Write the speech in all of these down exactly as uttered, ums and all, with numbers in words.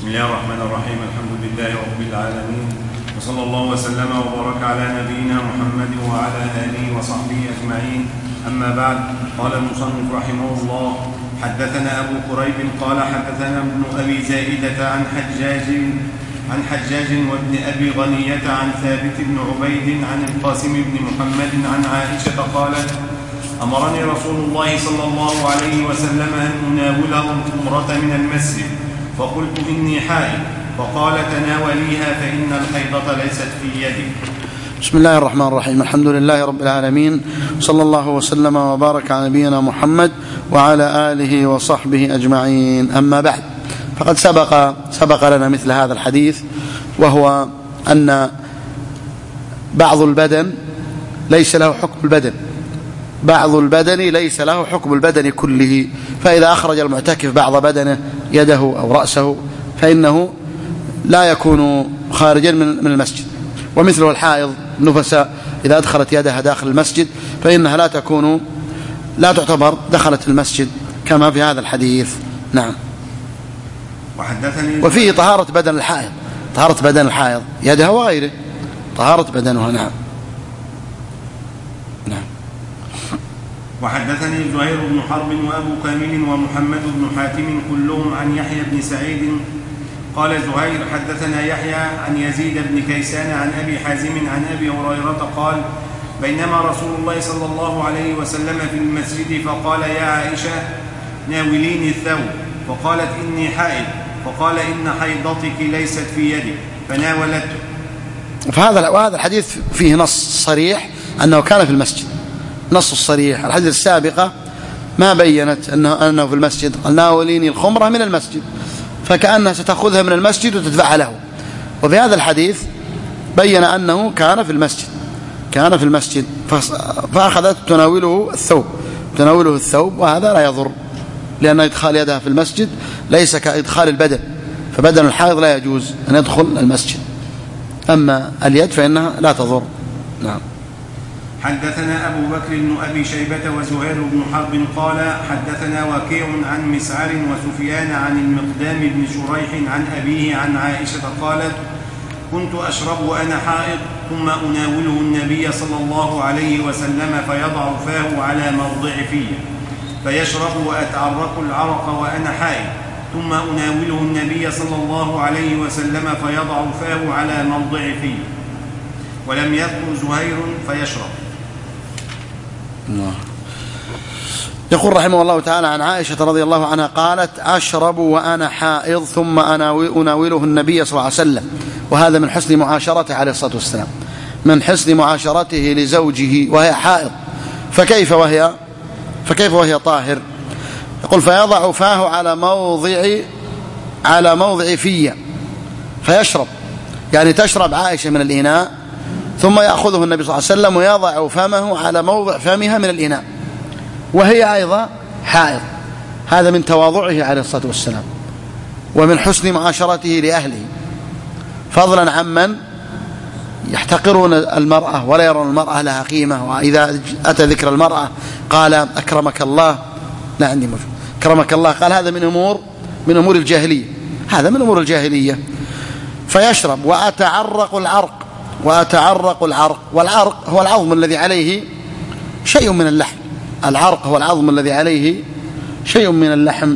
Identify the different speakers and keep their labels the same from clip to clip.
Speaker 1: الله الرحمن الرحيم. الحمد لله رب العالمين، وصلى الله وسلم وبارك على نبينا محمد وعلى آله وصحبه أجمعين. أما بعد، قال المصنف رحمه الله: حدثنا أبو كريب قال حدثنا ابن أبي زائدة عن حجاج عن حجاج وابن أبي غنية عن ثابت بن عبيد عن القاسم بن محمد عن عائشة قالت: أمرني رسول الله صلى الله عليه وسلم أن أناوله الخمرة من المسجد، فقلت إني حائض، فقال: تناوليها فإن الحيضة ليست في يدك.
Speaker 2: بسم الله الرحمن الرحيم. الحمد لله رب العالمين، صلى الله وسلم وبارك على نبينا محمد وعلى آله وصحبه أجمعين. أما بعد، فقد سبق سبق لنا مثل هذا الحديث، وهو أن بعض البدن ليس له حكم البدن بعض البدن ليس له حكم البدن كله، فإذا أخرج المعتكف بعض بدنه يده أو رأسه فإنه لا يكون خارجا من المسجد. ومثله الحائض النفساء إذا أدخلت يدها داخل المسجد فإنها لا تكون لا تعتبر دخلت المسجد كما في هذا الحديث. نعم.
Speaker 1: وحدثني
Speaker 2: وفيه طهارة بدن الحائض طهارة بدن الحائض يدها وغيره، طهارة بدنها. نعم. نعم.
Speaker 1: وحدثني زهير بن حرب وأبو كامل ومحمد بن حاتم كلهم عن يحيى بن سعيد قال زهير: حدثنا يحيى عن يزيد بن كيسان عن أبي حازم عن أبي هريرة قال: بينما رسول الله صلى الله عليه وسلم في المسجد فقال: يا عائشة ناوليني الثوب، فقالت: إني حائض، فقال: إن حيضتك ليست في يدك، فناولته.
Speaker 2: فهذا وهذا الحديث فيه نص صريح أنه كان في المسجد، نص الصريح. الحديث السابقة ما بينت أنه, أنه في المسجد، قال: ناوليني الخمرة من المسجد، فكأنها ستأخذها من المسجد وتدفعها له. وفي هذا الحديث بين أنه كان في المسجد كان في المسجد فأخذت تناوله الثوب تناوله الثوب وهذا لا يضر، لأن إدخال يدها في المسجد ليس كإدخال البدن، فبدن الحائض لا يجوز أن يدخل المسجد، أما اليد فإنها لا تضر. نعم.
Speaker 1: حدثنا أبو بكر بن أبي شيبة وزهير بن حرب قال: حدثنا وكيع عن مسعر وسفيان عن المقدام بن شريح عن أبيه عن عائشة قالت: كنت أشرب وأنا حائض، ثم أناوله النبي صلى الله عليه وسلم فيضع فاه على موضع فيه فيشرب، وأتعرق العرق وأنا حائض، ثم أناوله النبي صلى الله عليه وسلم فيضع فاه على موضع فيه. ولم يذكر زهير فيشرب.
Speaker 2: الله. يقول رحمه الله تعالى عن عائشة رضي الله عنها قالت: أشرب وأنا حائض، ثم أناوله النبي صلى الله عليه وسلم. وهذا من حسن معاشرته عليه الصلاة والسلام، من حسن معاشرته لزوجه وهي حائض، فكيف وهي فكيف وهي طاهر؟ يقول: فيضع فاه على موضع على موضع فيه فيشرب، يعني تشرب عائشة من الإناء ثم يأخذه النبي صلى الله عليه وسلم ويضع فمه على موضع فمها من الإناء، وهي أيضا حائض. هذا من تواضعه عليه الصلاة والسلام ومن حسن معاشرته لأهله، فضلا عمن يحتقرون المرأة ولا يرون المرأة لها قيمة، وإذا أتى ذكر المرأة قال: أكرمك الله، لا عندي مفهوم أكرمك الله، قال هذا من أمور من أمور الجاهلية هذا من أمور الجاهلية. فيشرب. وأتعرق العرق وأتعرق العرق والعرق هو العظم الذي عليه شيء من اللحم العرق هو العظم الذي عليه شيء من اللحم،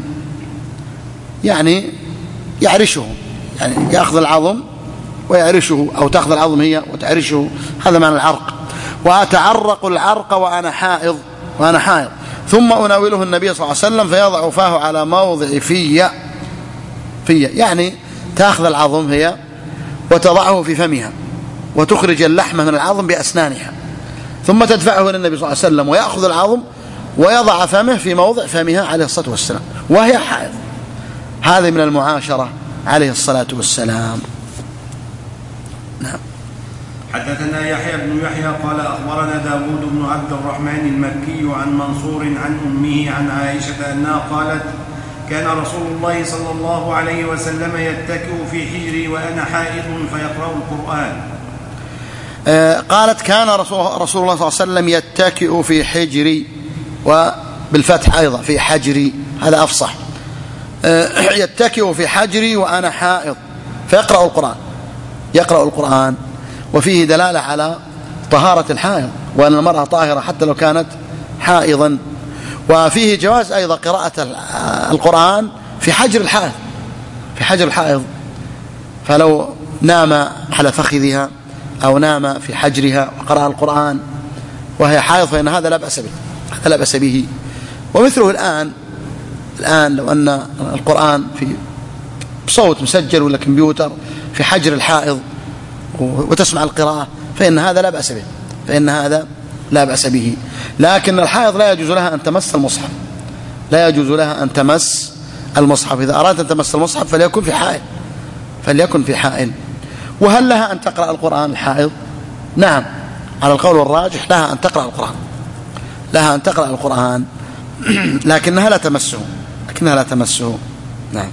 Speaker 2: يعني يعرشه، يعني يأخذ العظم ويعرشه، أو تأخذ العظم هي وتعرشه، هذا معنى العرق. وأتعرق العرق وأنا حائض وأنا حائض ثم أناوله النبي صلى الله عليه وسلم فيضع فاه على موضع في في يعني تأخذ العظم هي وتضعه في فمها وتخرج اللحم من العظم بأسنانها، ثم تدفعه إلى النبي صلى الله عليه وسلم ويأخذ العظم ويضع فمه في موضع فمها عليه الصلاة والسلام وهي حائض. هذا من المعاشرة عليه الصلاة والسلام. نعم.
Speaker 1: حدثنا يحيى بن يحيى قال: أخبرنا داود بن عبد الرحمن المكي عن منصور عن أمه عن عائشة أنها قالت: كان رسول الله صلى الله عليه وسلم يتكئ في حجري وأنا حائض فيقرأ القرآن.
Speaker 2: آه قالت: كان رسول, رسول الله صلى الله عليه وسلم يتكئ في حجري، وبالفتح أيضا في حجري، هذا أفصح. يتكئ في حجري وأنا حائض فيقرأ القرآن يقرأ القرآن وفيه دلالة على طهارة الحائض وأن المرأة طاهرة حتى لو كانت حائضا. وفيه جواز أيضا قراءة القرآن في حجر الحائض في حجر الحائض فلو نام على فخذها أو نام في حجرها وقرأ القرآن وهي حائض فإن هذا لا بأس به هذا لا بأس به. ومثله الآن الآن لو أن القرآن في بصوت مسجل ولا كمبيوتر في حجر الحائض وتسمع القراءة فإن هذا لا بأس به فإن هذا لا بأس به. لكن الحائض لا يجوز لها أن تمس المصحف لا يجوز لها أن تمس المصحف. إذا أرادت أن تمس المصحف فليكن في حائل فليكن في حائل. وهل لها أن تقرأ القرآن الحائض؟ نعم على القول الراجح لها أن تقرأ القرآن لها أن تقرأ القرآن لكنها لا تمسه لكنها لا تمسه. نعم.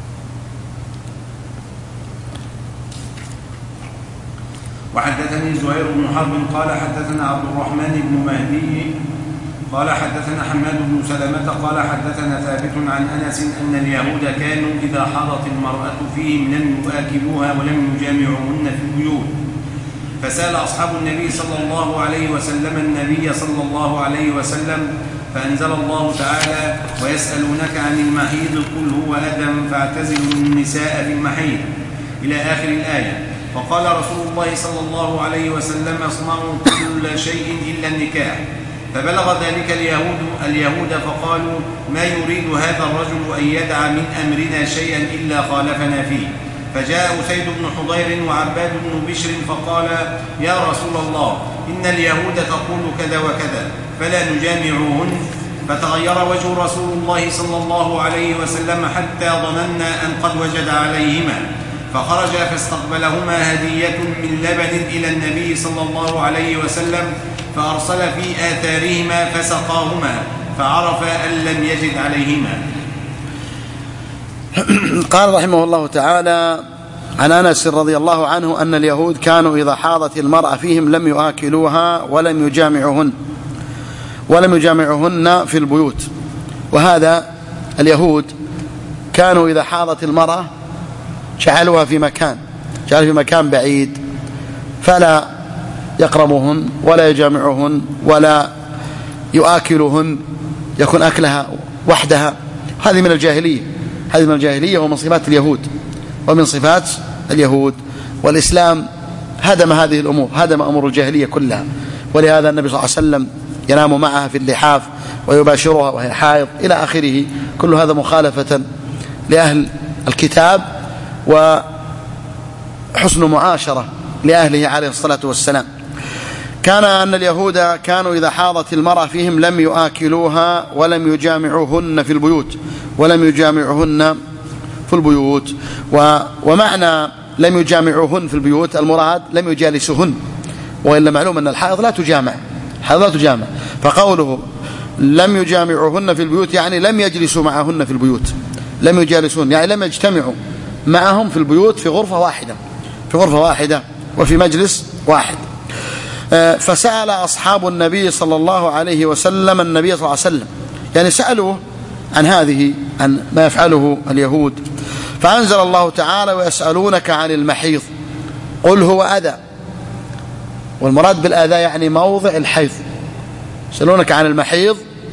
Speaker 1: وحدثني زهير بن حرب قال حدثنا عبد الرحمن بن مهدي قال حدثنا حماد بن سلمة قال حدثنا ثابت عن أنس أن اليهود كانوا إذا حضت المرأة فيهم لم يؤكلوها ولم يجامعوهن في البيوت فسأل أصحاب النبي صلى الله عليه وسلم النبي صلى الله عليه وسلم فأنزل الله تعالى ويسألونك عن المحيض قل هو أذى فاعتزلوا النساء في المحيض إلى آخر الآية. فقال رسول الله صلى الله عليه وسلم اصنعوا كل شيء إلا النكاح. فبلغ ذلك اليهود اليهود فقالوا ما يريد هذا الرجل أن يدع من أمرنا شيئا إلا خالفنا فيه. فجاء أسيد بن حضير وعباد بن بشر فقال يا رسول الله إن اليهود تقول كذا وكذا فلا نجامعهن. فتغير وجه رسول الله صلى الله عليه وسلم حتى ظننا أن قد وجد عليهما فخرج فاستقبلهما هدية من لبن إلى النبي صلى الله عليه وسلم فأرسل في آثارهما فسقاهما فعرف أن لم يجد عليهما.
Speaker 2: قال رحمه الله تعالى عن أنس رضي الله عنه أن اليهود كانوا إذا حاضت المرأة فيهم لم يؤكلوها ولم يجامعهن ولم يجامعهن في البيوت. وهذا اليهود كانوا إذا حاضت المرأة جعلوها في مكان جعلوا في مكان بعيد فلا يقربهن ولا يجامعهن ولا يؤكلهن يكون أكلها وحدها. هذه من الجاهلية هذه من الجاهلية ومن صفات اليهود ومن صفات اليهود. والإسلام هدم هذه الأمور هدم أمور الجاهلية كلها. ولهذا النبي صلى الله عليه وسلم ينام معها في اللحاف ويباشرها وهي حائض إلى آخره. كل هذا مخالفة لأهل الكتاب وحسن معاشرة لأهله عليه الصلاة والسلام. كان أن اليهود كانوا إذا حاضت المرأة فيهم لم يؤكلوها ولم يجامعوهن في البيوت ولم يجامعوهن في البيوت. ومعنى لم يجامعوهن في البيوت المراد لم يجالسوهن وإلا معلوم أن الحائض لا تجامع الحائض لا تجامع. فقوله لم يجامعوهن في البيوت يعني لم يجلسوا معهن في البيوت لم يجالسون يعني لم يجتمعوا معهم في البيوت في غرفة واحدة في غرفة واحدة وفي مجلس واحد. فسأل أصحاب النبي صلى الله عليه وسلم النبي صلى الله عليه وسلم يعني سألوه عن هذه عن ما يفعله اليهود. فأنزل الله تعالى ويسألونك عن المحيض قل هو أذى. والمراد بالأذى يعني موضع الحيض. يسألونك عن المحيض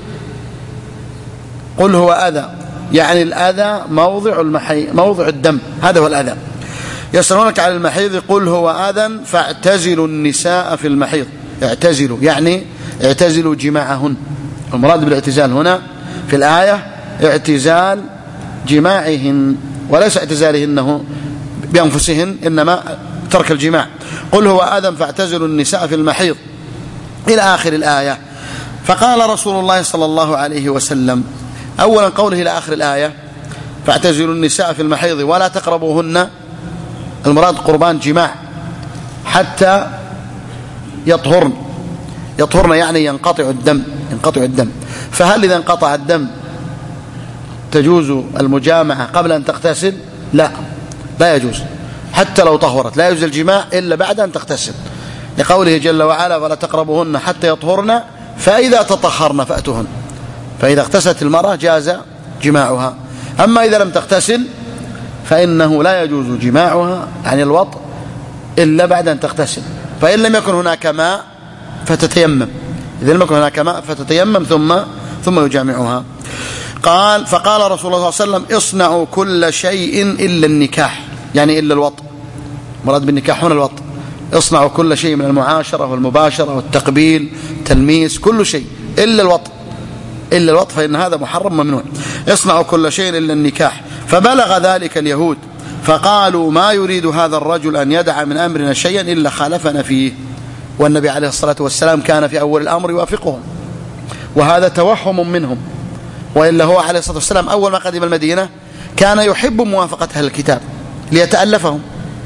Speaker 2: قل هو أذى يعني الأذى موضع المحي موضع الدم هذا هو الأذى. يسألونك عن المحيض قل هو أذى فاعتزلوا النساء في المحيض. اعتزلوا يعني اعتزلوا جماعهن. المراد بالاعتزال هنا في الآية اعتزال جماعهن وليس اعتزالهن بأنفسهن إنما ترك الجماع. قل هو أذى فاعتزلوا النساء في المحيض إلى آخر الآية. فقال رسول الله صلى الله عليه وسلم أولا قوله إلى آخر الآية فاعتزلوا النساء في المحيض ولا تقربوهن المراد قربان جماع حتى يطهرن يطهرن يعني ينقطع الدم ينقطع الدم. فهل إذا انقطع الدم تجوز المجامعة قبل أن تغتسل؟ لا لا يجوز حتى لو طهرت لا يجوز الجماع إلا بعد أن تغتسل لقوله جل وعلا ولا تقربوهن حتى يطهرن فإذا تطهرن فأتوهن. فإذا اغتسلت المرأة جاز جماعها. أما إذا لم تغتسل فإنه لا يجوز جماعها يعني الوطء إلا بعد أن تغتسل، فإن لم يكن هناك ماء فتتيمم، إذا لم يكن هناك ماء فتتيمم ثم ثم يجامعها. قال فقال رسول الله صلى الله عليه وسلم اصنعوا كل شيء إلا النكاح، يعني إلا الوطء، مراد بالنكاح هنا الوطء. اصنعوا كل شيء من المعاشرة والمباشرة والتقبيل تلميس كل شيء إلا الوطء، إلا الوطء فإن هذا محرم ممنوع. اصنعوا كل شيء إلا النكاح. فبلغ ذلك اليهود فقالوا ما يريد هذا الرجل أن يدع من أمرنا شيئا إلا خالفنا فيه، والنبي عليه الصلاة والسلام كان في أول الأمر يوافقهم، وهذا توهم منهم، وإلا هو عليه الصلاة والسلام أول ما قدم المدينة كان يحب موافقة أهل الكتاب ليتألفهم،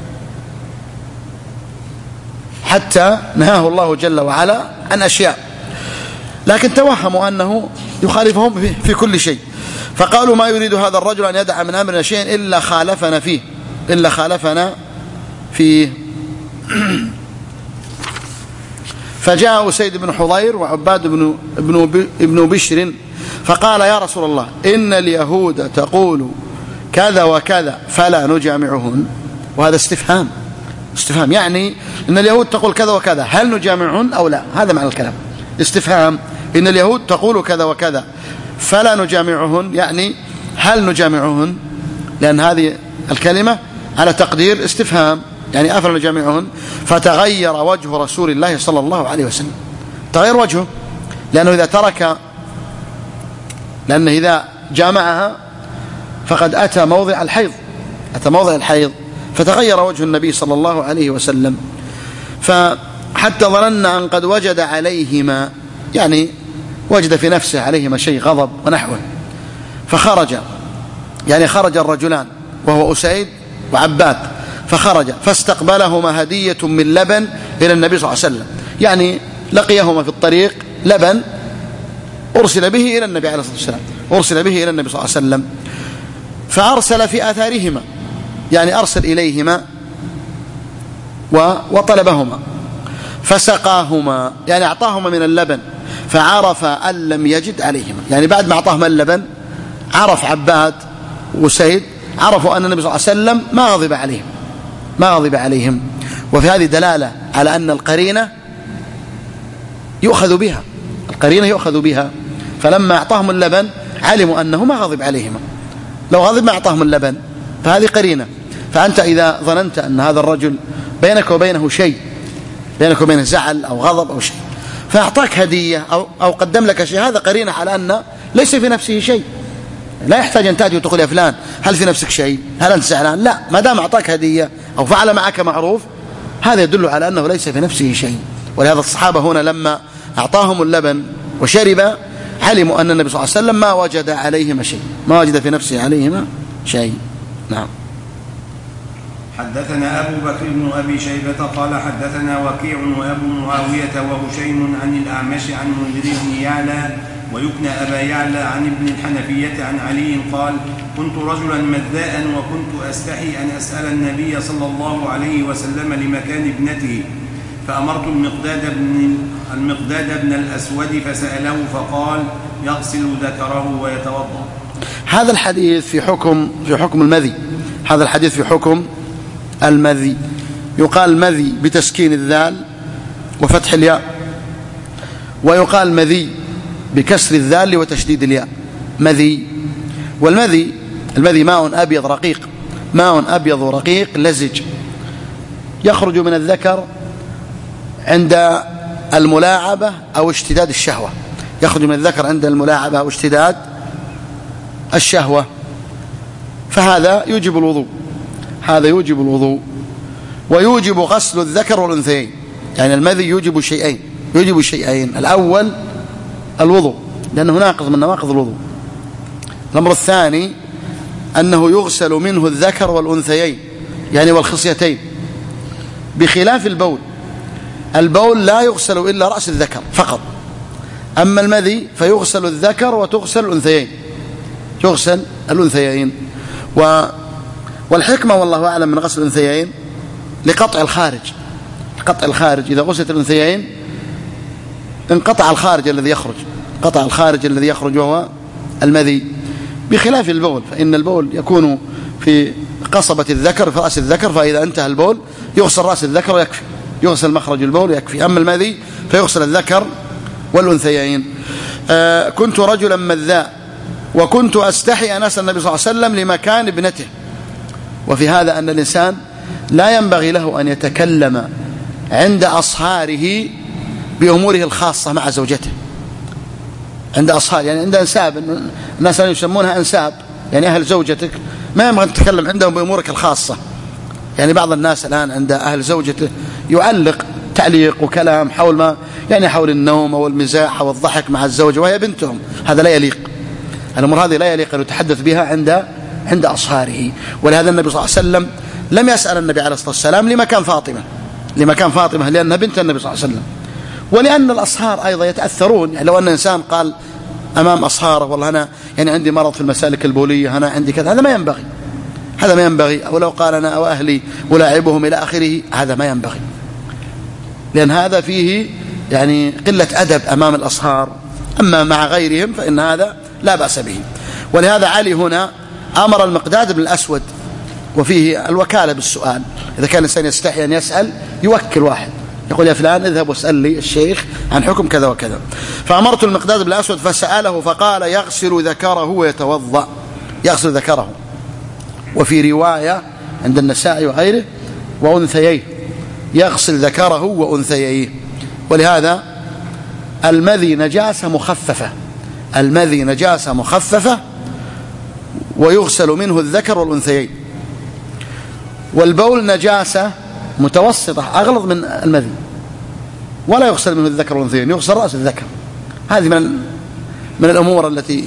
Speaker 2: حتى نهاه الله جل وعلا عن أشياء، لكن توهموا أنه يخالفهم في كل شيء. فقالوا ما يريد هذا الرجل أن يدع من أمرنا شيئا إلا خالفنا فيه إلا خالفنا فيه فجاء أسيد بن حضير وعباد بن, بن, بن بشر فقال يا رسول الله إن اليهود تقول كذا وكذا فلا نجامعهن. وهذا استفهام استفهام يعني إن اليهود تقول كذا وكذا هل نجامعهن أو لا، هذا معنى الكلام استفهام. إن اليهود تقول كذا وكذا فلا نجامعهن يعني هل نجامعهن، لأن هذه الكلمة على تقدير استفهام يعني أفلا نجامعهن. فتغير وجه رسول الله صلى الله عليه وسلم، تغير وجهه، لأنه إذا ترك لأنه إذا جامعها فقد أتى موضع الحيض أتى موضع الحيض فتغير وجه النبي صلى الله عليه وسلم. فحتى ظننا أن قد وجد عليهما يعني وجد في نفسه عليهما شيء غضب ونحوه، فخرج يعني خرج الرجلان وهو أسيد وعباد، فخرج فاستقبلهما هدية من لبن إلى النبي صلى الله عليه وسلم، يعني لقيهما في الطريق لبن أرسل به إلى النبي عليه الصلاة والسلام أرسل به إلى النبي صلى الله عليه وسلم فأرسل في آثارهما يعني أرسل إليهما وطلبهما فسقاهما يعني أعطاهما من اللبن، فعرف أن لم يجد عليهما، يعني بعد ما أعطاهما اللبن عرف عباد وسيد عرفوا أن النبي صلى الله عليه وسلم ما غضب عليهم ما غضب عليهم وفي هذه دلالة على أن القرينة يؤخذ بها القرينة يؤخذ بها فلما أعطاهم اللبن علموا أنه ما غضب عليهما، لو غضب ما أعطاهم اللبن، فهذه قرينة. فأنت إذا ظننت أن هذا الرجل بينك وبينه شيء بينك وبينه زعل أو غضب أو شيء فأعطاك هدية أو, أو قدم لك شيء، هذا قرينة على أن ليس في نفسه شيء، لا يحتاج أن تأتي وتقول يا فلان هل في نفسك شيء، هل أنت زعلان، لا، ما دام أعطاك هدية أو فعل معك معروف هذا يدل على أنه ليس في نفسه شيء. ولهذا الصحابة هنا لما أعطاهم اللبن وشرب علموا أن النبي صلى الله عليه وسلم ما وجد عليهما شيء ما وجد في نفسه عليهما شيء. نعم.
Speaker 1: حدثنا أبو بكر بن أبي شيبة قال حدثنا وكيع وأبو معاوية وهشيم عن الأعمش عن منذر بن يعلى ويكنى أبا يعلى عن ابن الحنفية عن علي قال كنت رجلا مذاء وكنت أستحي أن أسأل النبي صلى الله عليه وسلم لمكان ابنته، فأمرت المقداد بن, المقداد بن الأسود فسأله فقال يغسل ذكره ويتوضأ.
Speaker 2: هذا الحديث في حكم في حكم المذي هذا الحديث في حكم المذي يقال مذي بتسكين الذال وفتح الياء، ويقال مذي بكسر الذال وتشديد الياء مذي. والمذي المذي ماء أبيض رقيق ماء أبيض رقيق لزج يخرج من الذكر عند الملاعبة أو اشتداد الشهوة يخرج من الذكر عند الملاعبة أو اشتداد الشهوة، فهذا يوجب الوضوء هذا يوجب الوضوء ويوجب غسل الذكر والأنثيين، يعني المذي يوجب شيئين يوجب شيئين الأول الوضوء لأنه ناقض من نواقض الوضوء، الأمر الثاني أنه يغسل منه الذكر والأنثيين يعني والخصيتين، بخلاف البول البول لا يغسل إلا رأس الذكر فقط، أما المذي فيغسل الذكر وتغسل الأنثيين يغسل الأنثيين. و والحكمة والله أعلم من غسل الأنثيين لقطع الخارج قطع الخارج إذا غسلت الأنثيين انقطع الخارج الذي يخرج قطع الخارج الذي يخرج وهو المذي، بخلاف البول، فإن البول يكون في قصبة الذكر في رأس الذكر، فإذا انتهى البول يغسل رأس الذكر ويكفي، يغسل مخرج البول ويكفي. أما المذي فيغسل الذكر والأنثيين. آه كنت رجلا مذاء وكنت أستحي أن أسأل النبي صلى الله عليه وسلم لمكان ابنته. وفي هذا أن الإنسان لا ينبغي له أن يتكلم عند أصهاره بأموره الخاصة مع زوجته، عند أصهار يعني عند أنساب، الناس يسمونها أنساب، يعني أهل زوجتك ما ينبغي أن تتكلم عندهم بأمورك الخاصة. يعني بعض الناس الآن عند أهل زوجته يعلق تعليق وكلام حول ما يعني حول النوم أو المزاح أو الضحك مع الزوجة وهي بنتهم، هذا لا يليق. الأمور هذه لا يليق أن يتحدث بها عند عند أصهاره. ولهذا النبي صلى الله عليه وسلم لم يسأل النبي عليه الصلاة والسلام لمكان فاطمة لمكان فاطمة لأنها بنت النبي صلى الله عليه وسلم، ولأن الأصهار أيضا يتأثرون. يعني لو أن إنسان قال أمام أصهاره والله أنا يعني عندي مرض في المسالك البولية، أنا عندي كذا، هذا ما ينبغي، هذا ما ينبغي. أو لو قال أنا أو أهلي ألاعبهم إلى آخره، هذا ما ينبغي، لأن هذا فيه يعني قلة أدب أمام الأصهار. أما مع غيرهم فإن هذا لا بأس به. ولهذا علي هنا أمر المقداد بن الأسود، وفيه الوكالة بالسؤال. إذا كان الإنسان يستحي أن يسأل يوكل واحد يقول يا فلان اذهب واسأل لي الشيخ عن حكم كذا وكذا. فأمرت المقداد بن الأسود فسأله فقال يغسل ذكره ويتوضأ، يغسل ذكره. وفي رواية عند النسائي وغيره وأنثييه، يغسل ذكره وأنثييه. ولهذا المذي نجاسة مخففة، المذي نجاسة مخففة ويغسل منه الذكر والأنثيين. والبول نجاسة متوسطة أغلظ من المذي ولا يغسل منه الذكر والأنثيين، يغسل رأس الذكر. هذه من من الأمور التي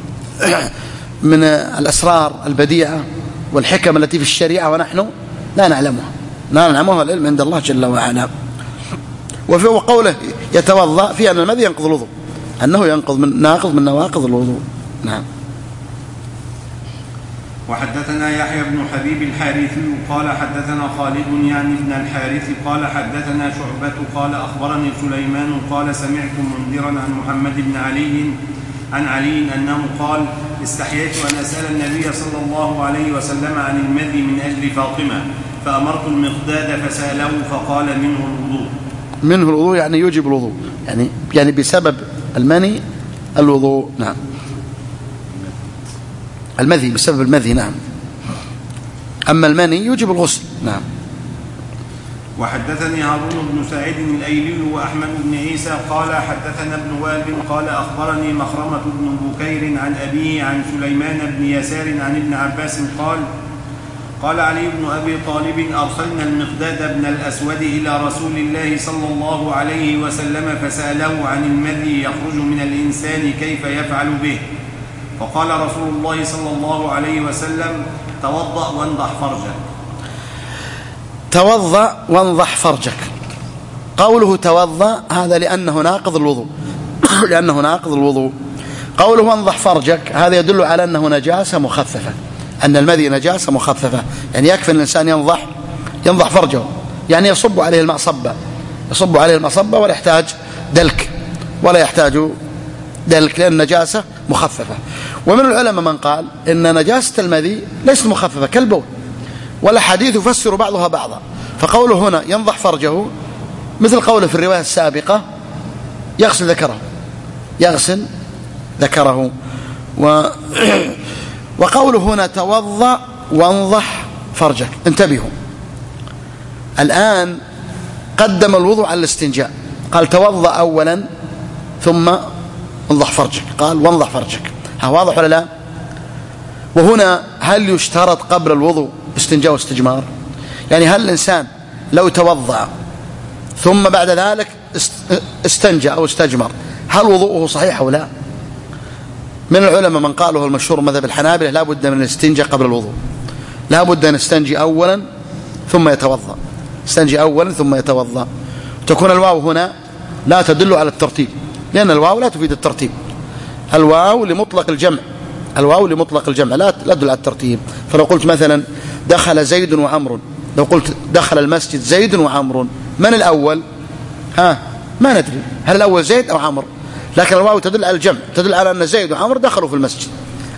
Speaker 2: من الأسرار البديعة والحكم التي في الشريعة ونحن لا نعلمها، لا نعلمها، العلم عند الله جل وعلا. وفي قوله يتوضأ في أن المذي ينقض الوضوء، أنه ينقض من ناقض من نواقض الوضوء. نعم.
Speaker 1: وحدثنا يحيى بن حبيب الحارثي قال حدثنا خالد يعني ابن الحارث قال حدثنا شعبة قال أخبرني سليمان قال سمعت منذرا عن محمد بن علي عن علي أنه قال استحييت أن أسأل النبي صلى الله عليه وسلم عن المذي من أجل فاطمة فأمرت المقداد فسأله فقال منه الوضوء.
Speaker 2: منه الوضوء يعني يوجب الوضوء، يعني يعني بسبب المني الوضوء. نعم. المذي بسبب المذي. نعم. أما المني يوجب الغسل. نعم.
Speaker 1: وحدثني هارون بن سعيد الأيلي وأحمد بن عيسى قال حدثنا ابن وهب قال أخبرني مخرمة بن بكير عن أبيه عن سليمان بن يسار عن ابن عباس قال قال علي بن أبي طالب أرسلنا المقداد بن الأسود إلى رسول الله صلى الله عليه وسلم فسأله عن المذي يخرج من الإنسان كيف يفعل به، فقال رسول الله صلى الله عليه وسلم توضأ وانضح فرجك.
Speaker 2: توضأ وانضح فرجك، قوله توضأ هذا لأنه ناقض الوضوء لأنه ناقض الوضوء. قوله وانضح فرجك هذا يدل على أنه نجاسة مخففة، أن المذي نجاسة مخففة، يعني يكفي أن الإنسان ينضح ينضح فرجه، يعني يصب عليه الماء صبا، يصب عليه الماء صبا ولا يحتاج دلك ولا يحتاج دلك لأن نجاسة مخففة. ومن العلماء من قال إن نجاسة المذي ليست مخففة كالبول، والأحاديث يفسر بعضها بعضا. فقوله هنا ينضح فرجه مثل قوله في الرواية السابقة يغسل ذكره، يغسل ذكره. و وقوله هنا توضأ وانضح فرجك. انتبهوا، الآن قدم الوضوء على الاستنجاء، قال توضأ أولا ثم انضح فرجك، قال وانضح فرجك. ها واضح ولا لا؟ وهنا هل يشترط قبل الوضوء استنجاء واستجمار؟ يعني هل الإنسان لو توضأ ثم بعد ذلك استنجى أو استجمر هل وضوءه صحيح أو لا؟ من العلماء من قاله المشهور مذهب الحنابلة لا بد من الاستنجاء قبل الوضوء، لا بد أن يستنجي أولا ثم يتوضأ، استنجي أولا ثم يتوضأ. تكون الواو هنا لا تدل على الترتيب، لأن الواو لا تفيد الترتيب، الواو لمطلق الجمع، الواو لمطلق الجمع لا تدل على الترتيب. فلو قلت مثلا دخل زيد وعمر، لو قلت دخل المسجد زيد وعمر، من الأول؟ ها ما ندري هل الأول زيد أو عمر، لكن الواو تدل على الجمع، تدل على أن زيد وعمر دخلوا في المسجد.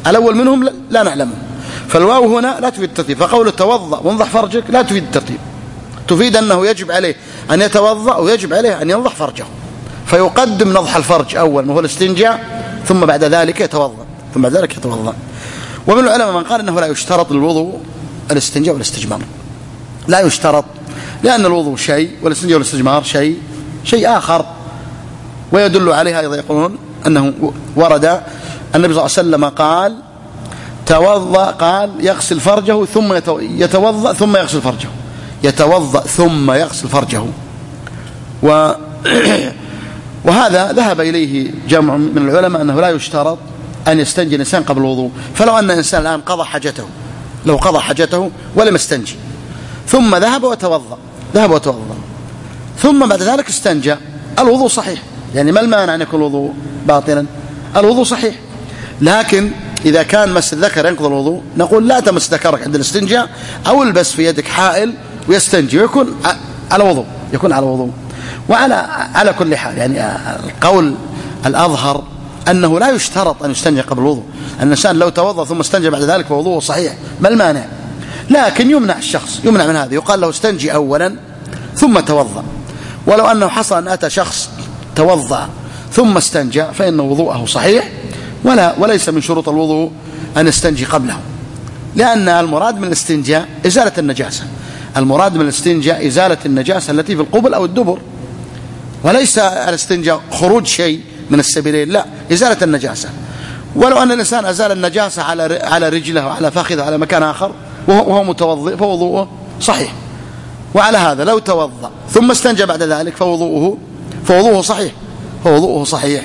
Speaker 2: الأول منهم لا نعلمه، فالواو هنا لا تفيد الترتيب، فقول توضأ وانضح فرجك لا تفيد الترتيب، تفيد أنه يجب عليه أن يتوضأ ويجب عليه أن ينضح فرجه، فيقدم نضح الفرج أول وهو الاستنجاء، ثم بعد ذلك يتوضأ ثم بعد ذلك يتوضأ. ومن العلماء من قال أنه لا يشترط للوضوء الاستنجاء والاستجمار، لا يشترط، لأن الوضوء شيء والاستنجاء والاستجمار شيء شيء آخر. ويدل عليها أيضا يقولون أنه ورد النبي صلى الله عليه وسلم قال توضأ، قال يغسل فرجه ثم يتوضأ ثم يغسل فرجه، يتوضأ ثم يغسل فرجه. و وهذا ذهب إليه جمع من العلماء أنه لا يشترط أن يستنجي الإنسان قبل الوضوء. فلو أن الإنسان الآن قضى حاجته، لو قضى حاجته ولم يستنجي ثم ذهب وتوضأ ذهب وتوضأ ثم بعد ذلك استنجى، الوضوء صحيح، يعني ما المانع أن يكون الوضوء باطلا؟ الوضوء صحيح. لكن إذا كان مس الذكر ينقض الوضوء نقول لا تمس ذكرك عند الاستنجاء، أو البس في يدك حائل ويستنجي ويكون على وضوء، يكون على وضوء. وعلى على كل حال يعني القول الأظهر أنه لا يشترط أن يستنجي قبل الوضوء، أن الإنسان لو توضأ ثم استنجى بعد ذلك فوضوءه صحيح، ما المانع؟ لكن يمنع الشخص، يمنع من هذا، يقال له استنجي أولا ثم توضأ. ولو أنه حصل أن أتى شخص توضأ ثم استنجى فإن وضوءه صحيح، ولا وليس من شروط الوضوء أن يستنجي قبله، لأن المراد من الاستنجاء إزالة النجاسة، المراد من الاستنجاء إزالة النجاسة التي في القبل أو الدبر، وليس الاستنجاء خروج شيء من السبيلين، لا، إزالة النجاسة. ولو أن الإنسان أزال النجاسة على على رجله وعلى فخذه على مكان آخر وهو متوضئ فوضوءه صحيح. وعلى هذا لو توضأ ثم استنجى بعد ذلك فوضوءه فوضوءه صحيح فوضوءه صحيح.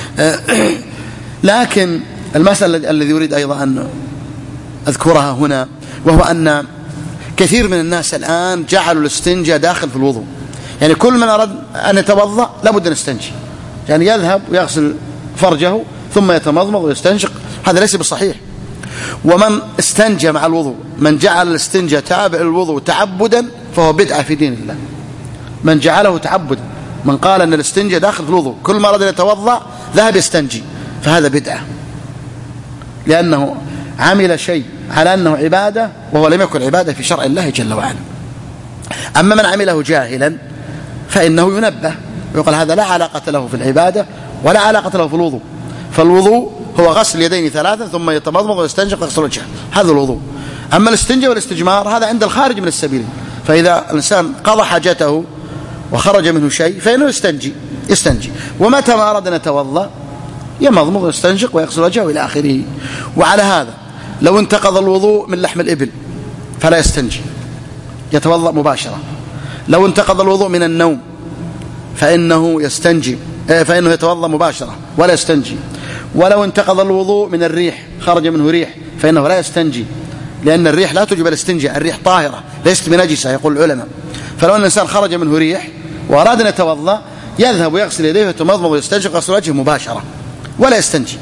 Speaker 2: لكن المسألة الذي يريد أيضا أن أذكرها هنا، وهو أن كثير من الناس الآن جعلوا الاستنجاء داخل في الوضوء، يعني كل من أراد أن يتوضأ لابد أن يستنجي، يعني يذهب ويغسل فرجه ثم يتمضمض ويستنشق، هذا ليس بصحيح. ومن استنجى مع الوضوء، من جعل الاستنجاء تابع للوضوء تعبدا فهو بدعة في دين الله، من جعله تعبدا، من قال أن الاستنجاء داخل في الوضوء، كل ما أراد أن يتوضأ ذهب يستنجي، فهذا بدعة، لأنه عمل شيء على أنه عبادة وهو لم يكن عبادة في شرع الله جل وعلا. أما من عمله جاهلا فإنه ينبه ويقول هذا لا علاقة له في العبادة ولا علاقة له في الوضوء، فالوضوء هو غسل اليدين ثلاثا ثم يتمضمض ويستنشق ويغسل وجهه، هذا الوضوء. أما الاستنجاء والاستجمار هذا عند الخارج من السبيل، فإذا الإنسان قضى حاجته وخرج منه شيء فإنه يستنجي يستنجي ومتى ما أراد أن يتوضأ يمضمض ويستنشق ويغسل وجهه إلى آخره. وعلى هذا لو انتقض الوضوء من لحم الإبل فلا يستنجي، يتوضأ مباشرة. لو انتقض الوضوء من النوم فإنه يستنجي فإنه يتوضأ مباشرة ولا يستنجي. ولو انتقض الوضوء من الريح، خرج منه ريح، فإنه لا يستنجي، لأن الريح لا توجب الاستنجاء، الريح طاهرة ليست بنجسة يقول العلماء. فلو أن الإنسان خرج منه ريح وأراد أن يتوضأ يذهب ويغسل يديه ويتمضمض ويستنشق ويغسل وجهه مباشرة ولا يستنجي.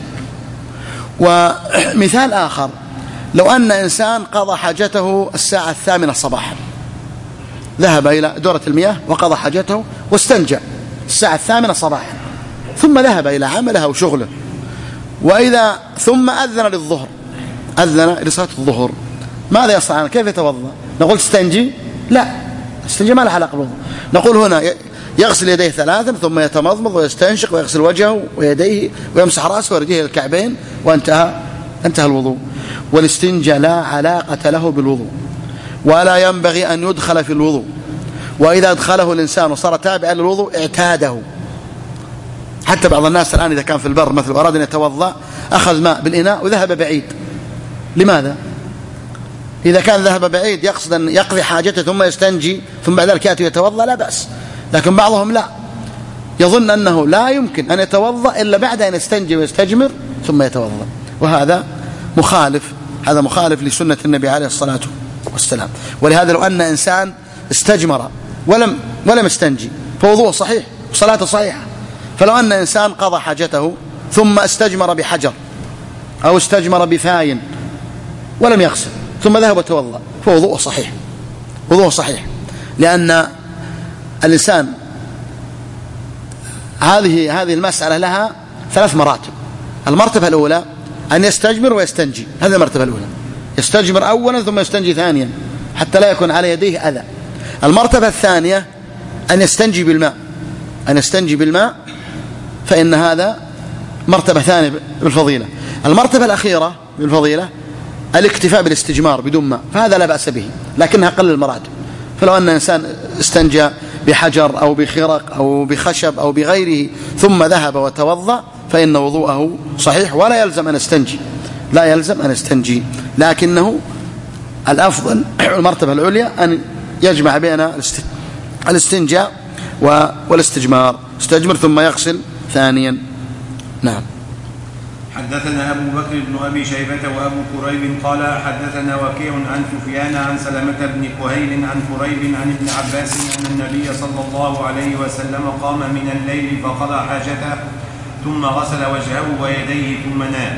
Speaker 2: ومثال آخر، لو أن إنسان قضى حاجته الساعة الثامنة صباحا، ذهب إلى دورة المياه وقضى حاجته واستنجى الساعة الثامنة صباحا، ثم ذهب إلى عمله أو شغله، وإذا ثم أذن للظهر، أذن لصلاة الظهر، ماذا يصنع؟ كيف يتوضأ؟ نقول استنجي؟ لا، استنجي ما له علاقة بالوضوء. نقول هنا يغسل يديه ثلاثا ثم يتمضمض ويستنشق ويغسل وجهه ويديه ويمسح رأسه ورجليه الكعبين وانتهى انتهى الوضوء. والاستنجاء لا علاقة له بالوضوء ولا ينبغي أن يدخل في الوضوء، وإذا أدخله الإنسان وصار تابعا للوضوء اعتاده. حتى بعض الناس الآن إذا كان في البر مثل أراد أن يتوضأ أخذ ماء بالإناء وذهب بعيد. لماذا؟ إذا كان ذهب بعيد يقصد أن يقضي حاجته ثم يستنجي ثم بعد ذلك يأتي يتوضأ لا بأس، لكن بعضهم لا، يظن أنه لا يمكن أن يتوضأ إلا بعد أن يستنجي ويستجمر ثم يتوضأ، وهذا مخالف هذا مخالف لسنة النبي عليه الصلاة والسلام. ولهذا لو أن إنسان استجمر ولم ولم يستنجي فوضوءه صحيح وصلاته صحيحة. فلو أن إنسان قضى حاجته ثم استجمر بحجر أو استجمر بفاين ولم يغسل ثم ذهب وتوضأ فوضوءه صحيح وضوءه صحيح، لأن الإنسان هذه هذه المسألة لها ثلاث مراتب. المرتبة الأولى أن يستجمر ويستنجي، هذه المرتبة الأولى، يستجمر أولا ثم يستنجي ثانيا حتى لا يكون على يديه أذى. المرتبة الثانية أن يستنجي بالماء، أن يستنجي بالماء فإن هذا مرتبة ثانية بالفضيلة. المرتبة الأخيرة بالفضيلة الاكتفاء بالاستجمار بدون ماء، فهذا لا بأس به لكنها أقل المراتب. فلو أن إنسان استنجى بحجر أو بخرق أو بخشب أو بغيره ثم ذهب وتوضأ فإن وضوءه صحيح ولا يلزم أن يستنجي، لا يلزم أن يستنجي، لكنه الأفضل المرتبة العليا أن يجمع بين الاستنجاء والاستجمار، استجمر ثم يغسل ثانيا. نعم.
Speaker 1: حدثنا أبو بكر بن أبي شيبة وأبو كريب قال حدثنا وكيع عن سفيان عن سلمة بن كهيل عن كريب عن ابن عباس أن النبي صلى الله عليه وسلم قام من الليل فقضى حاجته ثم غسل وجهه ويديه ثم نام.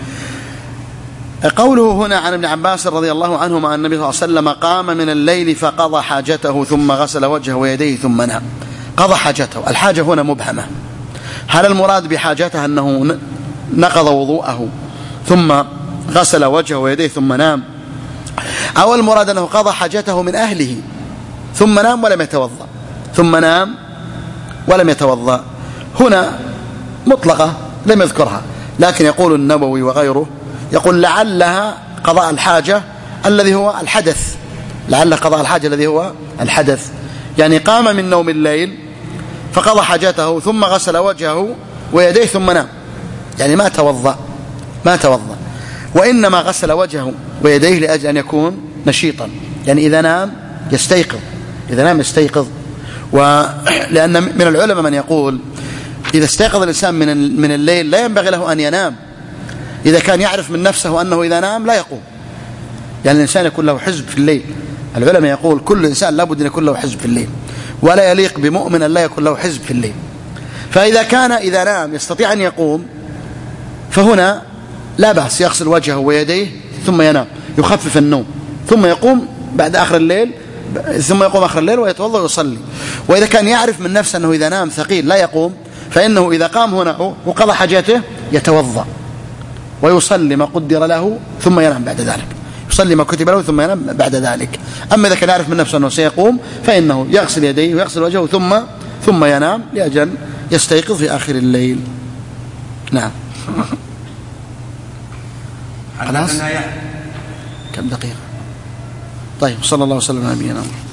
Speaker 2: قوله هنا عن ابن عباس رضي الله عنهما أن النبي صلى الله عليه وسلم قام من الليل فقضى حاجته ثم غسل وجهه ويديه ثم نام. قضى حاجته، الحاجة هنا مبهمة، هل المراد بحاجته أنه نقض وضوءه ثم غسل وجهه ويديه ثم نام، أو المراد أنه قضى حاجته من أهله ثم نام ولم يتوضأ، ثم نام ولم يتوضأ؟ هنا مطلقة لم يذكرها، لكن يقول النووي وغيره يقول لعلها قضاء الحاجة الذي هو الحدث، لعل قضاء الحاجة الذي هو الحدث، يعني قام من نوم الليل فقضى حاجته ثم غسل وجهه ويديه ثم نام، يعني ما توضأ ما توضأ وإنما غسل وجهه ويديه لأجل أن يكون نشيطا، يعني إذا نام يستيقظ، إذا نام يستيقظ. ولأن من العلماء من يقول إذا استيقظ الإنسان من من الليل لا ينبغي له أن ينام، إذا كان يعرف من نفسه أنه إذا نام لا يقوم، يعني الإنسان يكون له حزب في الليل. العلماء يقول كل إنسان لابد أن يكون له حزب في الليل، ولا يليق بمؤمن أن لا يكون له حزب في الليل. فإذا كان إذا نام يستطيع أن يقوم فهنا لا بأس، يغسل وجهه ويديه ثم ينام، يخفف النوم ثم يقوم بعد آخر الليل، ثم يقوم آخر الليل ويتوضأ ويصلي. وإذا كان يعرف من نفسه أنه إذا نام ثقيل لا يقوم، فإنه إذا قام هنا وقضى حاجته يتوضأ ويصلي ما قدر له ثم ينام بعد ذلك، يصلي ما كتب له ثم ينام بعد ذلك. أما إذا كان يعرف من نفسه أنه سيقوم فإنه يغسل يديه ويغسل وجهه ثم ثم ينام لأجل يستيقظ في آخر الليل. نعم. خلاص كم دقيقة؟ طيب، صلى الله وسلم على نبينا محمد.